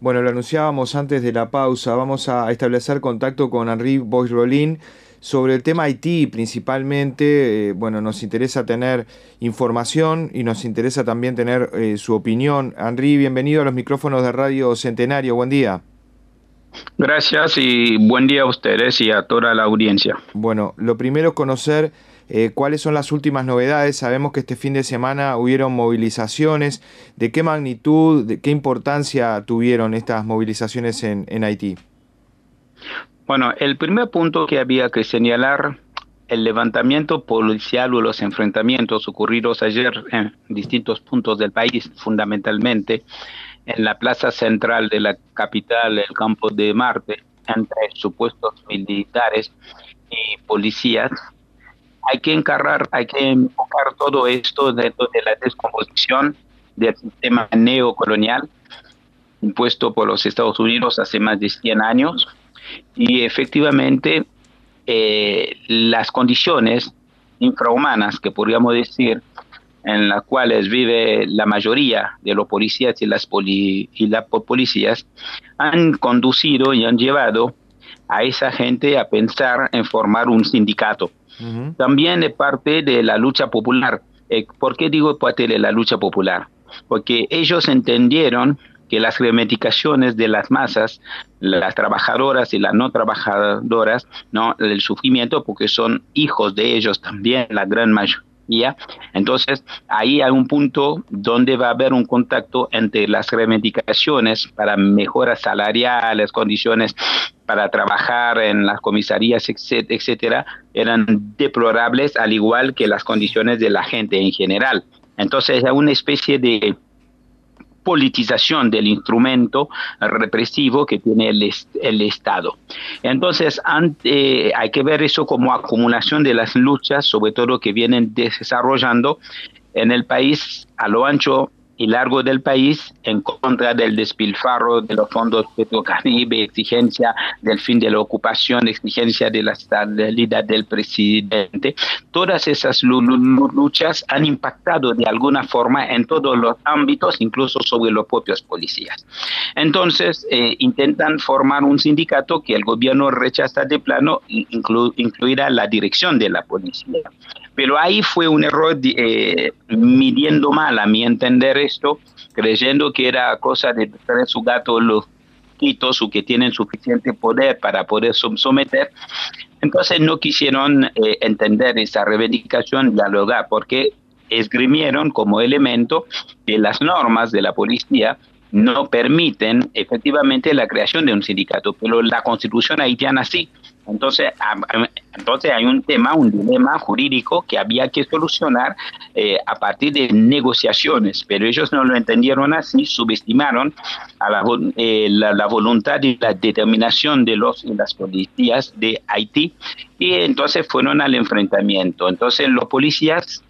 Bueno, lo anunciábamos antes de la pausa. Vamos a establecer contacto con Henri Boix-Rolin sobre el tema Haití principalmente. Bueno, nos interesa tener información y nos interesa también tener su opinión. Henri, bienvenido a los micrófonos de Radio Centenario. Buen día. Gracias y buen día a ustedes y a toda la audiencia. Bueno, lo primero es conocer cuáles son las últimas novedades. Sabemos que este fin de semana hubieron movilizaciones. ¿De qué magnitud, de qué importancia tuvieron estas movilizaciones en Haití? Bueno, el primer punto que había que señalar, el levantamiento policial o los enfrentamientos ocurridos ayer en distintos puntos del país, fundamentalmente en la plaza central de la capital, el Campo de Marte, entre supuestos militares y policías. Hay que enfocar todo esto dentro de la descomposición del sistema neocolonial impuesto por los Estados Unidos hace más de 100 años y efectivamente las condiciones infrahumanas que podríamos decir en las cuales vive la mayoría de los policías y las policías han conducido y han llevado a esa gente a pensar en formar un sindicato. También es parte de la lucha popular. ¿Por qué digo parte de la lucha popular? Porque ellos entendieron que las reivindicaciones de las masas, las trabajadoras y las no trabajadoras, no, el sufrimiento, porque son hijos de ellos también, la gran mayoría. Entonces, ahí hay un punto donde va a haber un contacto entre las reivindicaciones para mejoras salariales, condiciones para trabajar en las comisarías, etcétera, eran deplorables, al igual que las condiciones de la gente en general. Entonces, hay una especie de politización del instrumento represivo que tiene el Estado. Entonces, hay que ver eso como acumulación de las luchas, sobre todo que vienen desarrollando en el país a lo ancho y largo del país en contra del despilfarro de los fondos Petrocaribe, exigencia del fin de la ocupación, exigencia de la estabilidad del presidente. Todas esas luchas han impactado de alguna forma en todos los ámbitos, incluso sobre los propios policías. Entonces, intentan formar un sindicato que el gobierno rechaza de plano, incluir a la dirección de la policía. Pero ahí fue un error midiendo mal, a mi entender esto, creyendo que era cosa de traer su gato los quitos o que tienen suficiente poder para poder someter. Entonces no quisieron entender esa reivindicación, dialogar, porque esgrimieron como elemento que las normas de la policía no permiten efectivamente la creación de un sindicato, pero la constitución haitiana sí. Entonces hay un dilema jurídico que había que solucionar a partir de negociaciones, pero ellos no lo entendieron así, subestimaron a la voluntad y la determinación de los y las policías de Haití y entonces fueron al enfrentamiento. Entonces los policías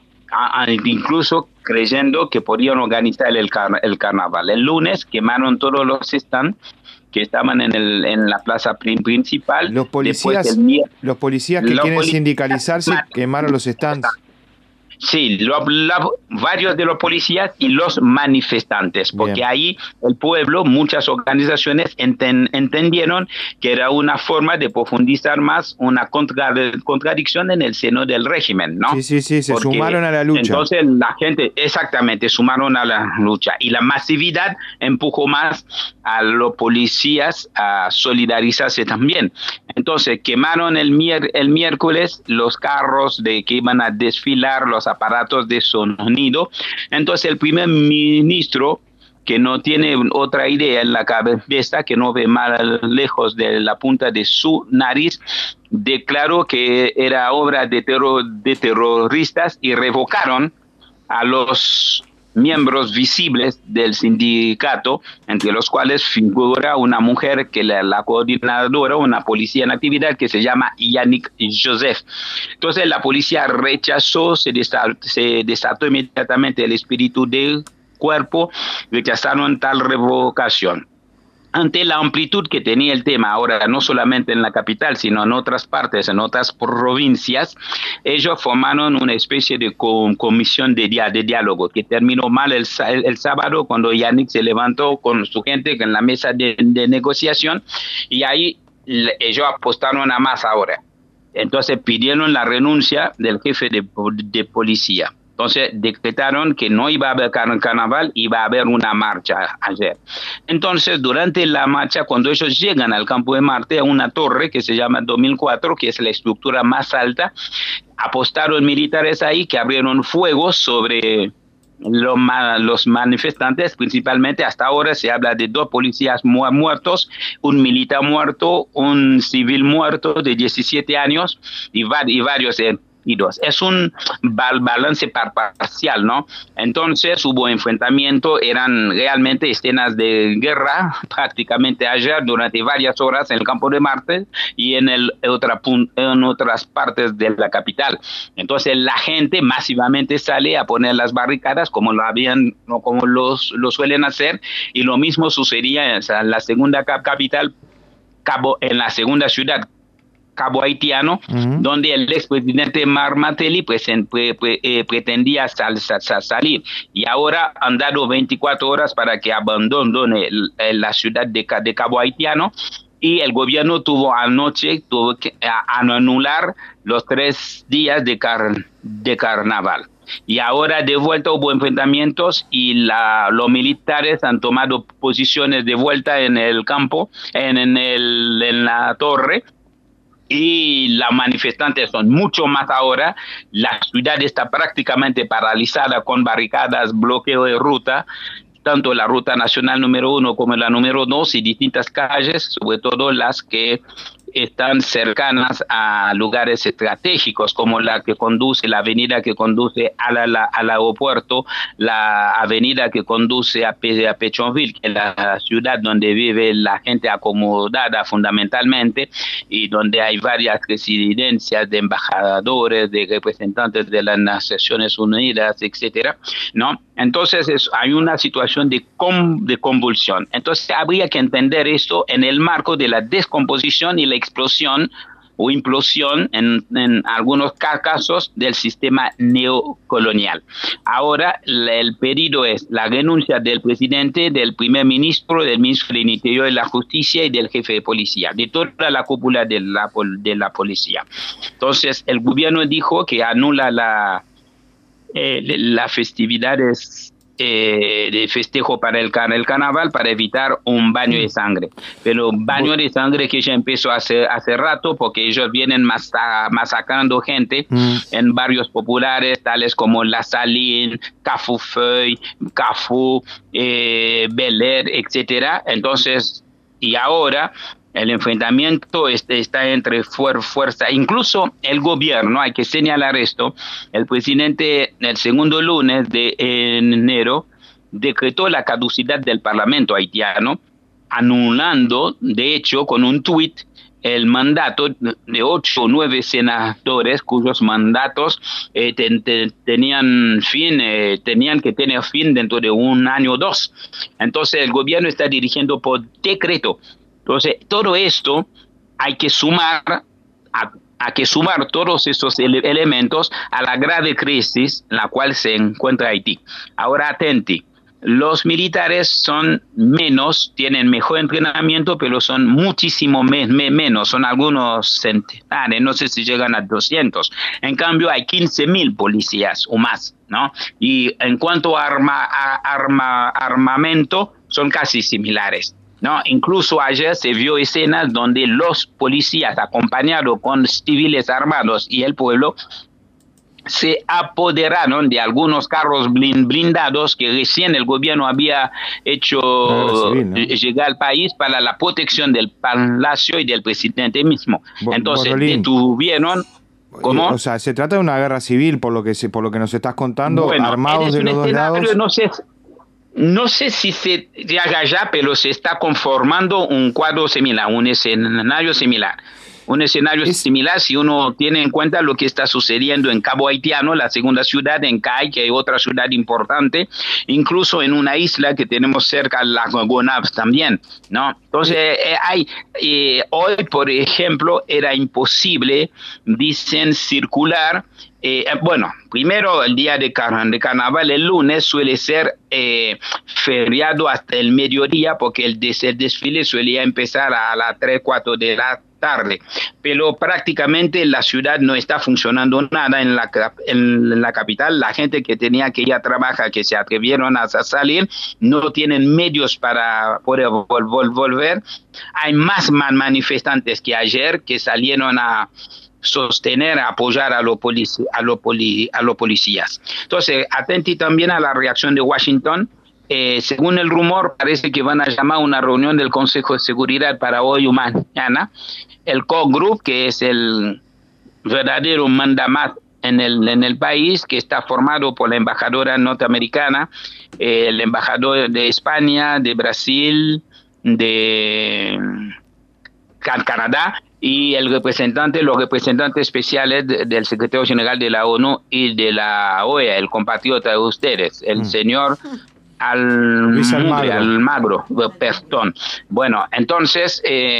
incluso creyendo que podían organizar el carnaval. El lunes quemaron todos los stands que estaban en la plaza principal. Los policías que quieren sindicalizarse quemaron los stands. Sí, varios de los policías y los manifestantes, porque bien, ahí el pueblo, muchas organizaciones entendieron que era una forma de profundizar más una contradicción en el seno del régimen, ¿no? Sí, se sumaron a la lucha. Entonces la gente, exactamente, sumaron a la lucha y la masividad empujó más a los policías a solidarizarse también. Entonces quemaron el miércoles los carros que iban a desfilar, los aparatos de sonido. Entonces el primer ministro, que no tiene otra idea en la cabeza, que no ve más lejos de la punta de su nariz, declaró que era obra de terroristas y revocaron a los miembros visibles del sindicato, entre los cuales figura una mujer que la coordinadora, una policía en actividad que se llama Yannick Joseph. Entonces la policía rechazó, se desató inmediatamente el espíritu del cuerpo, rechazaron tal revocación. ante la amplitud que tenía el tema ahora, no solamente en la capital, sino en otras partes, en otras provincias, ellos formaron una especie de comisión de diálogo que terminó mal el sábado cuando Yannick se levantó con su gente en la mesa de negociación y ahí ellos apostaron a más ahora. Entonces pidieron la renuncia del jefe de policía. Entonces decretaron que no iba a haber carnaval, iba a haber una marcha ayer. Entonces, durante la marcha, cuando ellos llegan al Campo de Marte, a una torre que se llama 2004, que es la estructura más alta, apostaron militares ahí que abrieron fuego sobre los manifestantes. Principalmente hasta ahora se habla de 2 policías muertos, un militar muerto, un civil muerto de 17 años y varios heridos. Es un balance parcial, ¿no? Entonces hubo enfrentamiento, eran realmente escenas de guerra prácticamente ayer durante varias horas en el Campo de Marte y en otras partes de la capital. Entonces la gente masivamente sale a poner las barricadas como lo suelen hacer, y lo mismo sucedía en la segunda capital, en la segunda ciudad, Cabo Haitiano, donde el expresidente Martelly pretendía salir, y ahora han dado 24 horas para que abandone la ciudad de Cabo Haitiano, y el gobierno tuvo que anular los 3 días de carnaval. Y ahora de vuelta hubo enfrentamientos y los militares han tomado posiciones de vuelta en el campo, en la torre, y los manifestantes son mucho más ahora. La ciudad está prácticamente paralizada con barricadas, bloqueo de ruta, tanto la ruta nacional número 1 como la número 2 y distintas calles, sobre todo las que están cercanas a lugares estratégicos, como la avenida que conduce al aeropuerto, la avenida que conduce a Pétionville, que es la ciudad donde vive la gente acomodada fundamentalmente, y donde hay varias residencias de embajadores, de representantes de las Naciones Unidas, etcétera, ¿no? Entonces hay una situación de convulsión. Entonces habría que entender esto en el marco de la descomposición y la explosión o implosión en algunos casos del sistema neocolonial. Ahora el pedido es la renuncia del presidente, del primer ministro, del ministro del Interior y la Justicia y del jefe de policía, de toda la cúpula de la policía. Entonces el gobierno dijo que anula las festividades de festejo para el carnaval, para evitar un baño de sangre. Pero un baño de sangre que ya empezó hace rato, porque ellos vienen masacrando gente en barrios populares tales como La Saline, Cafufeuille, Cafú, Bel Air, etcétera. Entonces, y ahora el enfrentamiento está entre fuerza. Incluso el gobierno, hay que señalar esto, el presidente el segundo lunes de enero decretó la caducidad del Parlamento haitiano, anulando, de hecho, con un tuit, el mandato de 8 o 9 senadores cuyos mandatos tenían que tener fin dentro de un año o 2. Entonces el gobierno está dirigiendo por decreto. Entonces, todo esto hay que sumar, todos estos elementos a la grave crisis en la cual se encuentra Haití. Ahora, atenti, los militares son menos, tienen mejor entrenamiento, pero son muchísimo menos, son algunos centenares, no sé si llegan a 200. En cambio, hay 15.000 policías o más, ¿no? Y en cuanto a armamento, son casi similares, ¿no? Incluso ayer se vio escenas donde los policías, acompañados con civiles armados y el pueblo, se apoderaron de algunos carros blindados que recién el gobierno había hecho llegar al país para la protección del palacio y del presidente mismo. Entonces detuvieron. ¿Cómo? O sea, se trata de una guerra civil, por lo que nos estás contando, bueno, armados de los dos lados. No sé si se haga ya, pero se está conformando un cuadro similar, un escenario similar. Un escenario similar si uno tiene en cuenta lo que está sucediendo en Cabo Haitiano, la segunda ciudad, en CAI, que hay otra ciudad importante, incluso en una isla que tenemos cerca, la Gonabs también, ¿no? Entonces, hoy, por ejemplo, era imposible, dicen, circular. Bueno, primero el día de carnaval, el lunes, suele ser feriado hasta el mediodía, porque el desfile solía empezar a las 3, 4 de la tarde, pero prácticamente la ciudad no está funcionando nada en la capital. La gente que tenía que ir a trabajar, que se atrevieron a salir, no tienen medios para poder volver. Hay más manifestantes que ayer que salieron a sostener, a apoyar a los policías. Entonces, atenti también a la reacción de Washington. Según el rumor, parece que van a llamar una reunión del Consejo de Seguridad para hoy o mañana. El Core Group, que es el verdadero mandamás en el país, que está formado por la embajadora norteamericana, el embajador de España, de Brasil, de Canadá, y los representantes especiales del secretario general de la ONU y de la OEA, el compatriota de ustedes, el señor Almagro, perdón. Bueno, entonces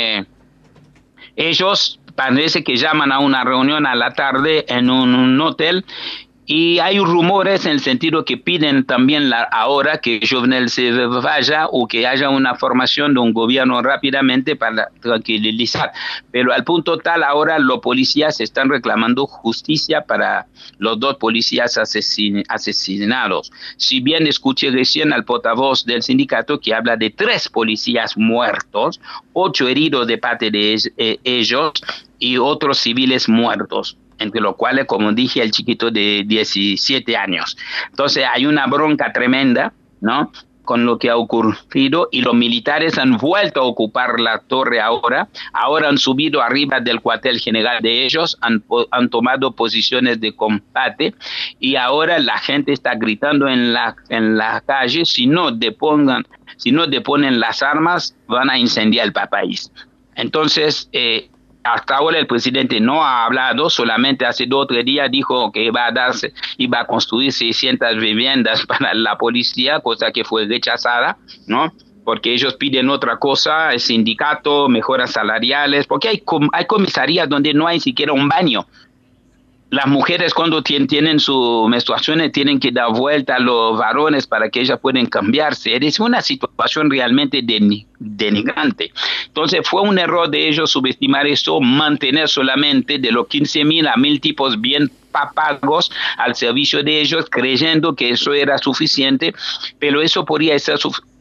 ellos parece que llaman a una reunión a la tarde en un hotel. Y hay rumores en el sentido que piden también ahora que Jovenel se vaya o que haya una formación de un gobierno rápidamente para tranquilizar. Pero al punto tal, ahora los policías están reclamando justicia para los 2 policías asesinados. Si bien escuché recién al portavoz del sindicato que habla de 3 policías muertos, 8 heridos de parte de ellos y otros civiles muertos, entre los cuales, como dije, el chiquito de 17 años. Entonces hay una bronca tremenda, ¿no?, con lo que ha ocurrido, y los militares han vuelto a ocupar la torre ahora han subido arriba del cuartel general de ellos, han tomado posiciones de combate, y ahora la gente está gritando en la calle, si no deponen las armas, van a incendiar el país. Entonces, hasta ahora el presidente no ha hablado, solamente hace 2 o 3 días dijo que iba a construir 600 viviendas para la policía, cosa que fue rechazada, ¿no? Porque ellos piden otra cosa, el sindicato, mejoras salariales, porque hay comisarías donde no hay siquiera un baño. Las mujeres cuando tienen su menstruación tienen que dar vuelta a los varones para que ellas puedan cambiarse. Es una situación realmente denigrante. Entonces fue un error de ellos subestimar eso, mantener solamente de los 15,000 a 1,000 tipos bien pagos al servicio de ellos, creyendo que eso era suficiente, pero eso podría ser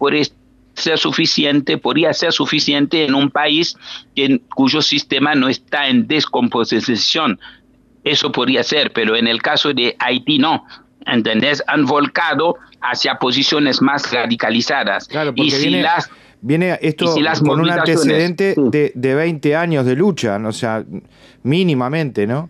suficiente en un país cuyo sistema no está en descomposición. Eso podría ser, pero en el caso de Haití no, ¿entendés? Han volcado hacia posiciones más radicalizadas. Claro, porque viene esto con un antecedente de 20 años de lucha, o sea, mínimamente, ¿no?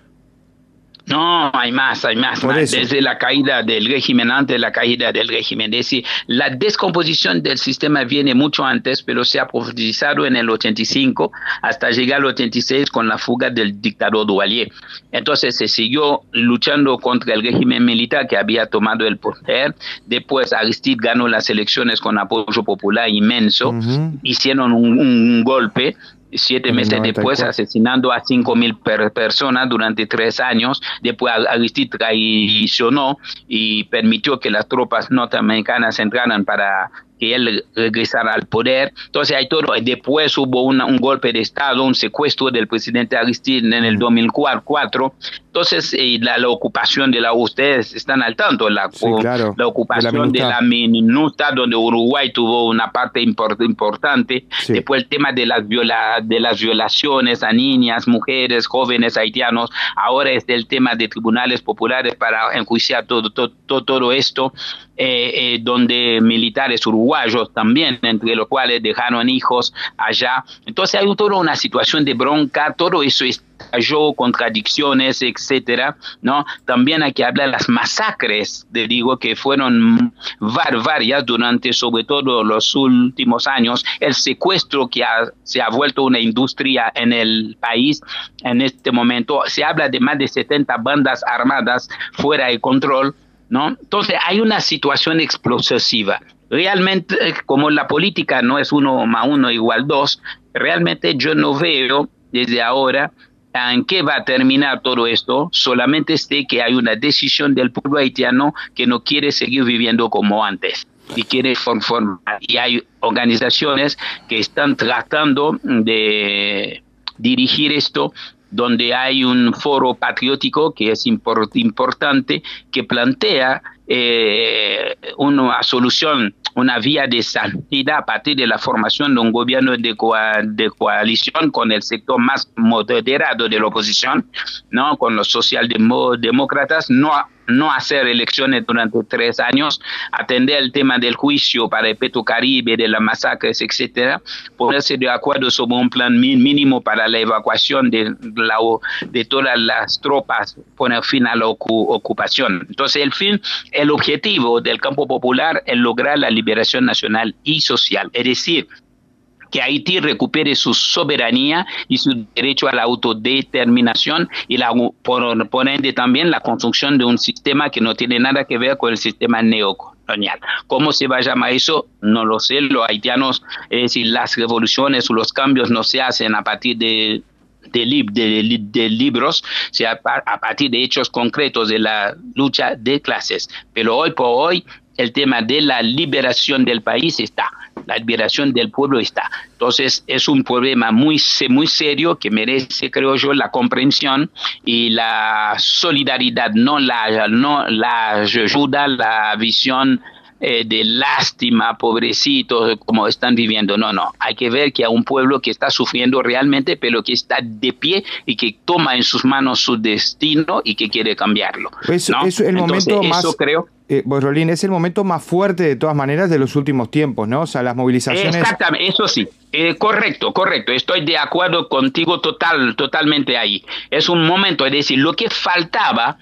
No, hay más. Desde la caída del régimen, antes de la caída del régimen. Es decir, la descomposición del sistema viene mucho antes, pero se ha profundizado en el 85 hasta llegar al 86 con la fuga del dictador Duvalier. Entonces se siguió luchando contra el régimen militar que había tomado el poder. Después Aristide ganó las elecciones con apoyo popular inmenso. Hicieron un golpe. 7 meses después, asesinando a 5,000 personas durante 3 años. Después Aristide traicionó y permitió que las tropas norteamericanas entraran para que él regresara al poder. Entonces hay todo. Después hubo un golpe de Estado, un secuestro del presidente Aristide en el 2004. Entonces la ocupación de ustedes están al tanto, la ocupación de la minuta, donde Uruguay tuvo una parte importante. Sí. Después el tema de las violaciones a niñas, mujeres, jóvenes haitianos. Ahora es el tema de tribunales populares para enjuiciar todo esto, donde militares uruguayos uruguayos también, entre los cuales dejaron hijos allá. Entonces hay toda una situación de bronca, todo eso estalló, contradicciones, etcétera, ¿no? También hay que hablar de las masacres, digo, que fueron varias durante sobre todo los últimos años, el secuestro que se ha vuelto una industria en el país en este momento. Se habla de más de 70 bandas armadas fuera de control, ¿no? Entonces hay una situación explosiva. Realmente, como la política no es 1 más 1 igual 2, realmente yo no veo desde ahora en qué va a terminar todo esto. Solamente sé que hay una decisión del pueblo haitiano que no quiere seguir viviendo como antes y quiere formar. Y hay organizaciones que están tratando de dirigir esto, donde hay un foro patriótico que es importante, que plantea una solución, una vía de salida a partir de la formación de un gobierno de coalición con el sector más moderado de la oposición, ¿no? Con los socialdemócratas, no hacer elecciones durante 3 años, atender el tema del juicio para el Petrocaribe, de las masacres, etcétera, ponerse de acuerdo sobre un plan mínimo para la evacuación de todas las tropas, poner fin a la ocupación. Entonces, el objetivo del campo popular es lograr la liberación nacional y social, es decir, que Haití recupere su soberanía y su derecho a la autodeterminación y por ende también la construcción de un sistema que no tiene nada que ver con el sistema neocolonial. ¿Cómo se va a llamar eso? No lo sé. Los haitianos, es decir, las revoluciones o los cambios no se hacen a partir de libros, o sea, a partir de hechos concretos de la lucha de clases. Pero hoy por hoy el tema de la liberación del país está, la liberación del pueblo está. Entonces es un problema muy serio que merece, creo yo, la comprensión y la solidaridad, no la ayuda, la visión de lástima, pobrecitos, como están viviendo. No, hay que ver que hay un pueblo que está sufriendo realmente, pero que está de pie y que toma en sus manos su destino y que quiere cambiarlo, ¿no? Es el momento más, creo. Bois Rolín, es el momento más fuerte de todas maneras de los últimos tiempos, ¿no? O sea, las movilizaciones... Exactamente, eso sí, correcto, estoy de acuerdo contigo totalmente ahí. Es un momento, es decir, lo que faltaba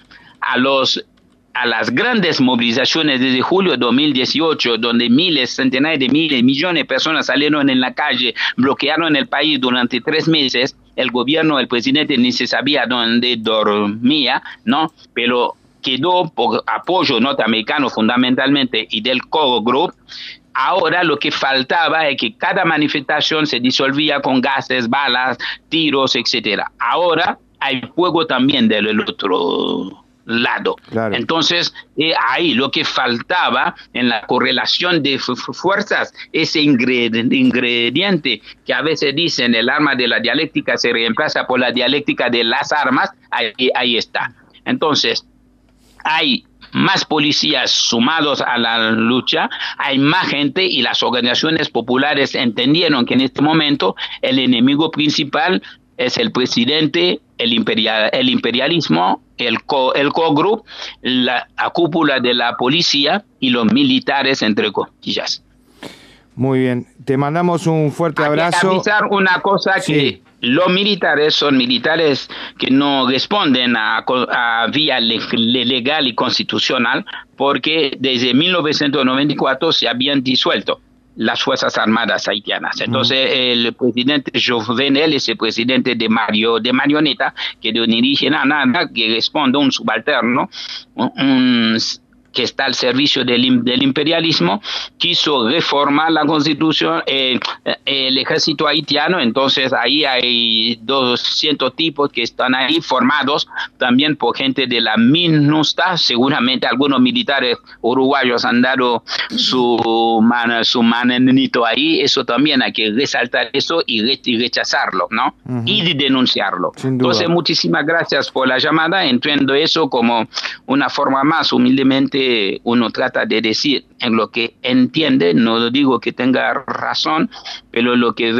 a las grandes movilizaciones desde julio de 2018, donde centenares de miles, millones de personas salieron en la calle, bloquearon el país durante 3 meses, el gobierno, el presidente ni se sabía dónde dormía, ¿no? Pero quedó por apoyo norteamericano fundamentalmente y del Core Group. Ahora lo que faltaba es que cada manifestación se disolvía con gases, balas, tiros, etcétera. Ahora hay fuego también del otro lado. Claro. Entonces, ahí lo que faltaba en la correlación de fuerzas, ese ingrediente que a veces dicen el arma de la dialéctica se reemplaza por la dialéctica de las armas, ahí está. Entonces, hay más policías sumados a la lucha, hay más gente y las organizaciones populares entendieron que en este momento el enemigo principal es el presidente, el imperialismo, el core group, la cúpula de la policía y los militares, entre comillas. Muy bien, te mandamos un fuerte abrazo. Hay que avisar una cosa, sí, que los militares son militares que no responden a vía legal y constitucional, porque desde 1994 se habían disuelto las Fuerzas Armadas haitianas. Entonces, el presidente Jovenel es el presidente de marioneta, que no dirige nada, que responde a un subalterno, que está al servicio del imperialismo, quiso reformar la constitución, el ejército haitiano. Entonces ahí hay 200 tipos que están ahí formados también por gente de la MINUSTA. Seguramente algunos militares uruguayos han dado su manito ahí. Eso también hay que resaltar eso y rechazarlo, ¿no? Y denunciarlo. Entonces, muchísimas gracias por la llamada. Entiendo eso como una forma más humildemente siempre uno trata de decir en lo que entiende, no digo que tenga razón, pero lo que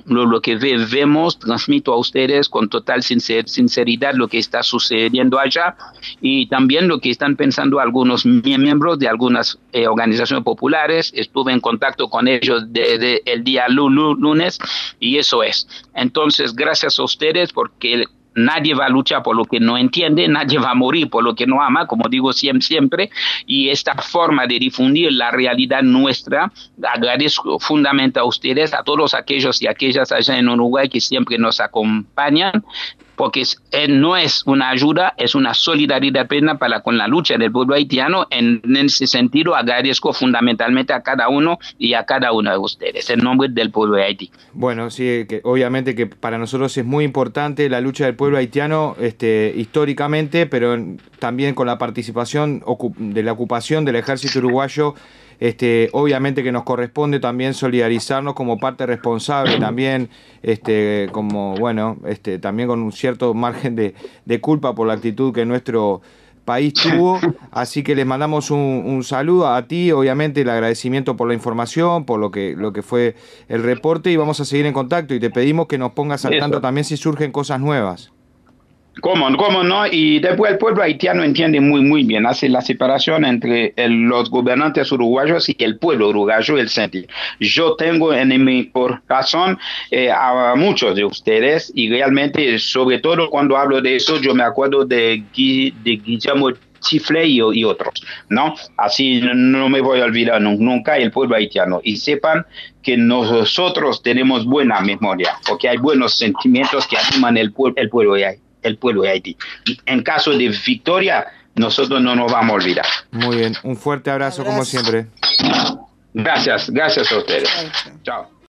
vemos, transmito a ustedes con total sinceridad lo que está sucediendo allá y también lo que están pensando algunos miembros de algunas organizaciones populares. Estuve en contacto con ellos desde el día lunes y eso es. Entonces, gracias a ustedes porque nadie va a luchar por lo que no entiende, nadie va a morir por lo que no ama, como digo siempre, y esta forma de difundir la realidad nuestra, agradezco fundamentalmente a ustedes, a todos aquellos y aquellas allá en Uruguay que siempre nos acompañan, porque no es una ayuda, es una solidaridad plena con la lucha del pueblo haitiano. En ese sentido, agradezco fundamentalmente a cada uno y a cada uno de ustedes, en nombre del pueblo de Haití. Bueno, sí, que obviamente que para nosotros es muy importante la lucha del pueblo haitiano históricamente, pero también con la participación de la ocupación del ejército uruguayo. Obviamente que nos corresponde también solidarizarnos como parte responsable, también como bueno, también con un cierto margen de culpa por la actitud que nuestro país tuvo, así que les mandamos un saludo a ti, obviamente el agradecimiento por la información, por lo que fue el reporte, y vamos a seguir en contacto y te pedimos que nos pongas al tanto también si surgen cosas nuevas. ¿Cómo no? Y después el pueblo haitiano entiende muy bien, hace la separación entre los gobernantes uruguayos y el pueblo uruguayo, el sentido. Yo tengo en mi corazón a muchos de ustedes y realmente, sobre todo cuando hablo de eso, yo me acuerdo de Guillermo Chifle y otros, ¿no? Así no me voy a olvidar nunca el pueblo haitiano. Y sepan que nosotros tenemos buena memoria, porque hay buenos sentimientos que animan el pueblo de Haití. En caso de victoria, nosotros no nos vamos a olvidar. Muy bien, un fuerte abrazo como siempre. Gracias a ustedes. Chao.